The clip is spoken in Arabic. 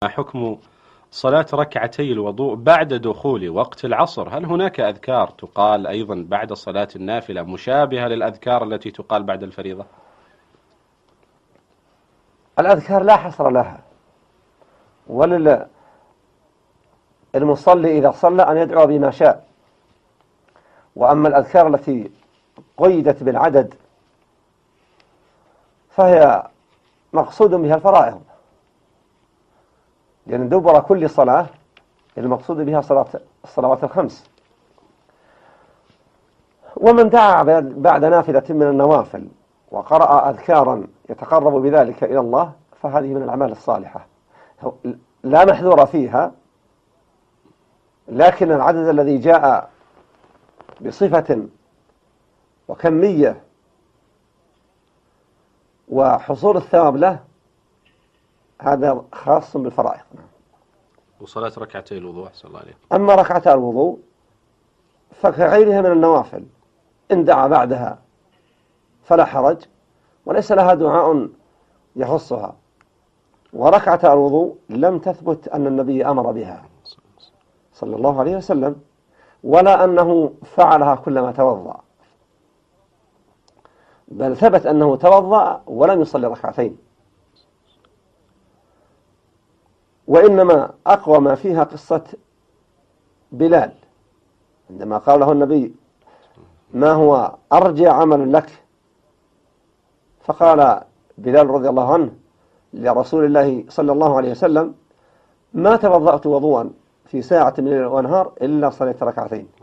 حكم صلاة ركعتي الوضوء بعد دخول وقت العصر؟ هل هناك أذكار تقال أيضا بعد صلاة النافلة مشابهة للأذكار التي تقال بعد الفريضة؟ الأذكار لا حصر لها، وللمصلي إذا صلى أن يدعو بما شاء. وأما الأذكار التي قيدت بالعدد فهي مقصود بها الفرائض، لأن دبر كل صلاة المقصود بها الصلوات الخمس. ومن دعا بعد نافلة من النوافل وقرأ أذكارا يتقرب بذلك إلى الله فهذه من الأعمال الصالحة لا محذور فيها، لكن العدد الذي جاء بصفة وكمية وحصول الثواب له هذا خاص بالفرائض. وصلاة ركعتي الوضوء أحسن الله عليك. أما ركعتا الوضوء فكغيرها من النوافل إن دعا بعدها فلا حرج، وليس لها دعاء يخصها. وركعتا الوضوء لم تثبت أن النبي أمر بها صلى الله عليه وسلم، ولا أنه فعلها كلما توضأ، بل ثبت أنه توضأ ولم يصلي ركعتين. وإنما أقوى ما فيها قصة بلال عندما قال له النبي: ما هو أرجى عمل لك؟ فقال بلال رضي الله عنه لرسول الله صلى الله عليه وسلم: ما توضأت وضوءا في ساعة من الليل ونهار إلا صليت ركعتين.